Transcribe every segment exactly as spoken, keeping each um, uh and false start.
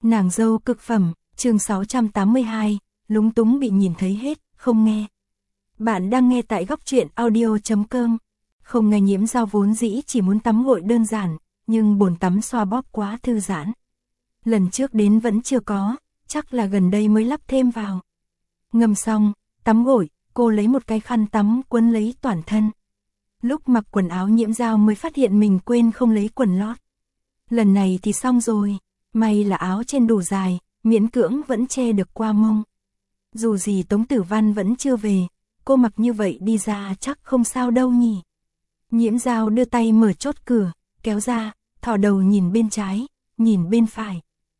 Nàng dâu cực phẩm, chương sáu trăm tám mươi hai, lúng túng bị nhìn thấy hết, không nghe. Bạn đang nghe tại góc truyện audio chấm com. Không nghe Nhiễm Dao vốn dĩ chỉ muốn tắm gội đơn giản, nhưng bồn tắm xoa bóp quá thư giãn. Lần trước đến vẫn chưa có, chắc là gần đây mới lắp thêm vào. Ngâm xong, tắm gội, cô lấy một cái khăn tắm quấn lấy toàn thân. Lúc mặc quần áo Nhiễm Dao mới phát hiện mình quên không lấy quần lót. Lần này thì xong rồi, may là áo trên đủ dài, miễn cưỡng vẫn che được qua mông. Dù gì Tống Tử Văn vẫn chưa về, cô mặc như vậy đi ra chắc không sao đâu nhỉ. Nhiễm Dao đưa tay mở chốt cửa, kéo ra, thò đầu nhìn bên trái, nhìn bên phải.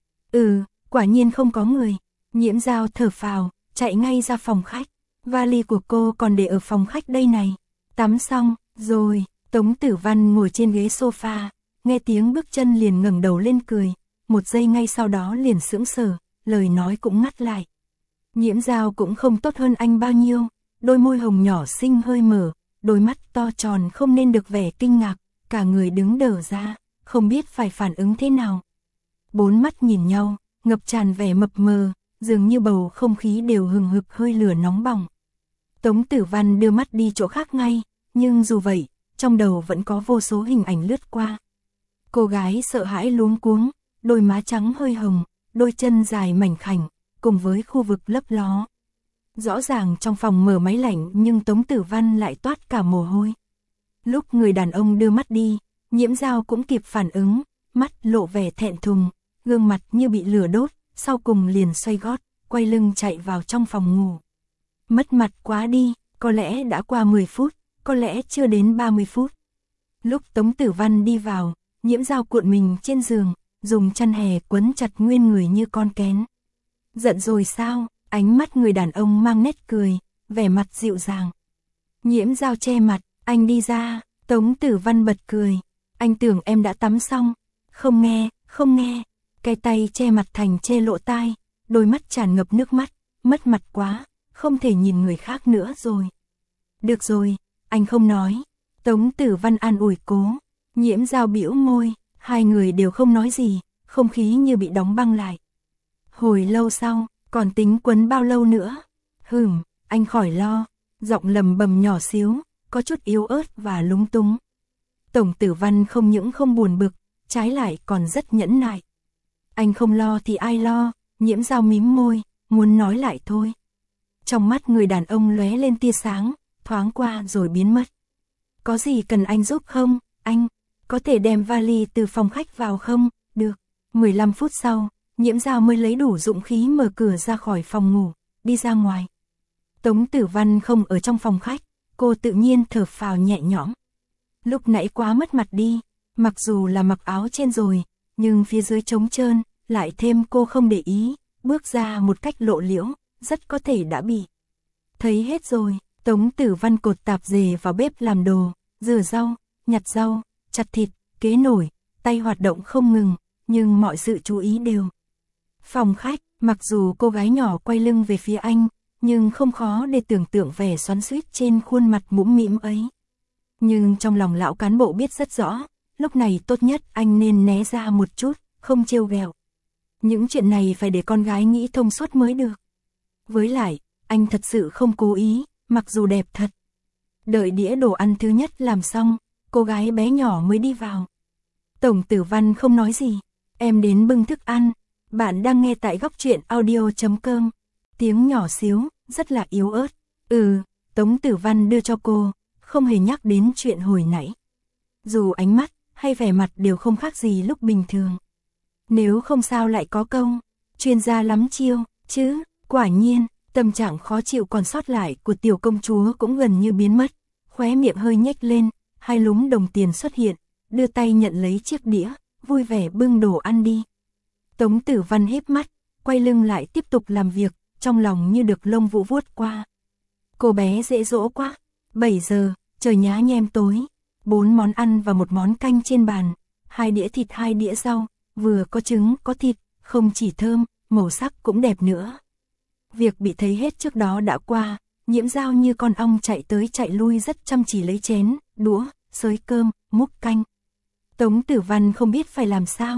Ừ, quả nhiên không có người. Nhiễm Dao thở phào, chạy ngay ra phòng khách. Vali của cô còn để ở phòng khách đây này. Tắm xong, rồi, Tống Tử Văn ngồi trên ghế sofa, nghe tiếng bước chân liền ngẩng đầu lên cười. Một giây ngay sau đó liền sững sờ, lời nói cũng ngắt lại. Nhiễm Dao cũng không tốt hơn anh bao nhiêu, đôi môi hồng nhỏ xinh hơi mở, đôi mắt to tròn không nên được vẻ kinh ngạc, cả người đứng đờ ra, không biết phải phản ứng thế nào. Bốn mắt nhìn nhau, ngập tràn vẻ mập mờ, dường như bầu không khí đều hừng hực hơi lửa nóng bỏng. Tống Tử Văn đưa mắt đi chỗ khác ngay, nhưng dù vậy, trong đầu vẫn có vô số hình ảnh lướt qua. Cô gái sợ hãi luống cuống, đôi má trắng hơi hồng, đôi chân dài mảnh khảnh, cùng với khu vực lấp ló. Rõ ràng trong phòng mở máy lạnh nhưng Tống Tử Văn lại toát cả mồ hôi. Lúc người đàn ông đưa mắt đi, Nhiễm Dao cũng kịp phản ứng, mắt lộ vẻ thẹn thùng, gương mặt như bị lửa đốt, sau cùng liền xoay gót, quay lưng chạy vào trong phòng ngủ. Mất mặt quá đi, có lẽ đã qua mười phút, có lẽ chưa đến ba mươi phút. Lúc Tống Tử Văn đi vào, Nhiễm Dao cuộn mình trên giường, dùng chăn hè quấn chặt nguyên người như con kén. Giận rồi sao? Ánh mắt người đàn ông mang nét cười, vẻ mặt dịu dàng. Nhiễm Dao che mặt, anh đi ra. Tống Tử Văn bật cười. Anh tưởng em đã tắm xong. Không nghe, không nghe. Cái tay che mặt thành che lộ tai, đôi mắt tràn ngập nước mắt, mất mặt quá, không thể nhìn người khác nữa rồi. Được rồi, anh không nói. Tống Tử Văn an ủi cố. Nhiễm Dao bĩu môi, hai người đều không nói gì, không khí như bị đóng băng lại. Hồi lâu sau, còn tính quấn bao lâu nữa? Hừm, anh khỏi lo. Giọng lầm bầm nhỏ xíu, có chút yếu ớt và lúng túng. Tổng Tử Văn không những không buồn bực, trái lại còn rất nhẫn nại. Anh không lo thì ai lo? Nhiễm Dao mím môi, muốn nói lại thôi. Trong mắt người đàn ông lóe lên tia sáng, thoáng qua rồi biến mất. Có gì cần anh giúp không? Anh có thể đem vali từ phòng khách vào không? Được. mười lăm phút sau, Nhiễm Dao mới lấy đủ dũng khí mở cửa ra khỏi phòng ngủ, đi ra ngoài. Tống Tử Văn không ở trong phòng khách, cô tự nhiên thở phào nhẹ nhõm. Lúc nãy quá mất mặt đi, mặc dù là mặc áo trên rồi, nhưng phía dưới trống trơn, lại thêm cô không để ý, bước ra một cách lộ liễu, rất có thể đã bị. Thấy hết rồi, Tống Tử Văn cột tạp dề vào bếp làm đồ, rửa rau, nhặt rau, chặt thịt, kế nổi, tay hoạt động không ngừng, nhưng mọi sự chú ý đều. Phòng khách, mặc dù cô gái nhỏ quay lưng về phía anh, nhưng không khó để tưởng tượng vẻ xoắn xuýt trên khuôn mặt mũm mĩm ấy. Nhưng trong lòng lão cán bộ biết rất rõ, lúc này tốt nhất anh nên né ra một chút, không trêu ghẹo. Những chuyện này phải để con gái nghĩ thông suốt mới được. Với lại, anh thật sự không cố ý, mặc dù đẹp thật. Đợi đĩa đồ ăn thứ nhất làm xong, cô gái bé nhỏ mới đi vào. Tổng Tử Văn không nói gì, em đến bưng thức ăn. Bạn đang nghe tại góc truyện audio chấm com. Tiếng nhỏ xíu, rất là yếu ớt. Ừ, Tống Tử Văn đưa cho cô, không hề nhắc đến chuyện hồi nãy. Dù ánh mắt hay vẻ mặt đều không khác gì lúc bình thường. Nếu không sao lại có câu, chuyên gia lắm chiêu, chứ, quả nhiên, tâm trạng khó chịu còn sót lại của tiểu công chúa cũng gần như biến mất. Khóe miệng hơi nhếch lên, hai lúm đồng tiền xuất hiện, đưa tay nhận lấy chiếc đĩa, vui vẻ bưng đồ ăn đi. Tống Tử Văn híp mắt, quay lưng lại tiếp tục làm việc, trong lòng như được lông vũ vuốt qua. Cô bé dễ dỗ quá. bảy giờ, trời nhá nhem tối. Bốn món ăn và một món canh trên bàn. Hai đĩa thịt hai đĩa rau, vừa có trứng có thịt, không chỉ thơm, màu sắc cũng đẹp nữa. Việc bị thấy hết trước đó đã qua, Nhiễm Dao như con ong chạy tới chạy lui rất chăm chỉ lấy chén, đũa, xới cơm, múc canh. Tống Tử Văn không biết phải làm sao.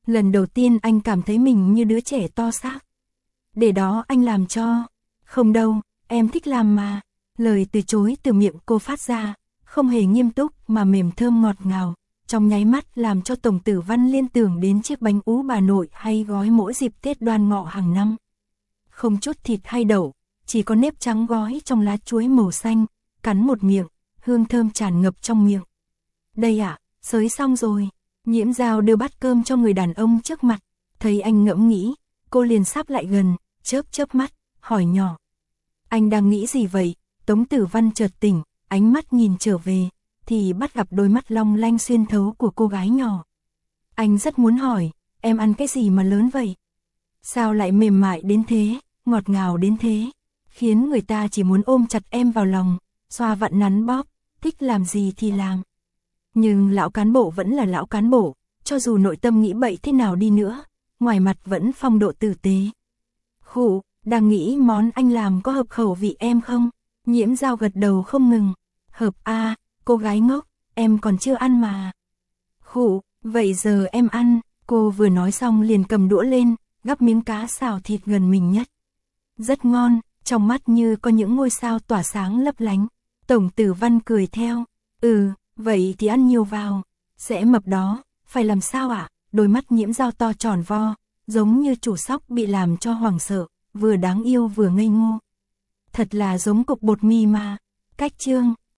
Lần đầu tiên anh cảm thấy mình như đứa trẻ to xác. Để đó anh làm cho. Không đâu, em thích làm mà. Lời từ chối từ miệng cô phát ra, không hề nghiêm túc mà mềm thơm ngọt ngào, trong nháy mắt làm cho Tổng Tử Văn liên tưởng đến chiếc bánh ú bà nội hay gói mỗi dịp Tết Đoan Ngọ hàng năm. Không chút thịt hay đậu, chỉ có nếp trắng gói trong lá chuối màu xanh, cắn một miệng, hương thơm tràn ngập trong miệng. Đây ạ, à, xới xong rồi. Nhiễm Dao đưa bát cơm cho người đàn ông trước mặt, thấy anh ngẫm nghĩ, cô liền sắp lại gần, chớp chớp mắt, hỏi nhỏ. Anh đang nghĩ gì vậy? Tống Tử Văn chợt tỉnh, ánh mắt nhìn trở về, thì bắt gặp đôi mắt long lanh xuyên thấu của cô gái nhỏ. Anh rất muốn hỏi, em ăn cái gì mà lớn vậy? Sao lại mềm mại đến thế, ngọt ngào đến thế, khiến người ta chỉ muốn ôm chặt em vào lòng, xoa vặn nắn bóp, thích làm gì thì làm. Nhưng lão cán bộ vẫn là lão cán bộ, cho dù nội tâm nghĩ bậy thế nào đi nữa, ngoài mặt vẫn phong độ tử tế. Khụ, đang nghĩ món anh làm có hợp khẩu vị em không? Nhiễm Dao gật đầu không ngừng. Hợp a, à, cô gái ngốc, em còn chưa ăn mà. Khụ, vậy giờ em ăn. Cô vừa nói xong liền cầm đũa lên, gắp miếng cá xào thịt gần mình nhất. Rất ngon, trong mắt như có những ngôi sao tỏa sáng lấp lánh. Tổng Tử Văn cười theo. Ừ, vậy thì ăn nhiều vào. Sẽ mập đó, phải làm sao ạ? À? Đôi mắt Nhiễm Dao to tròn vo, giống như chủ sóc bị làm cho hoảng sợ, vừa đáng yêu vừa ngây ngô. Thật là giống cục bột mì mà. Cách chương,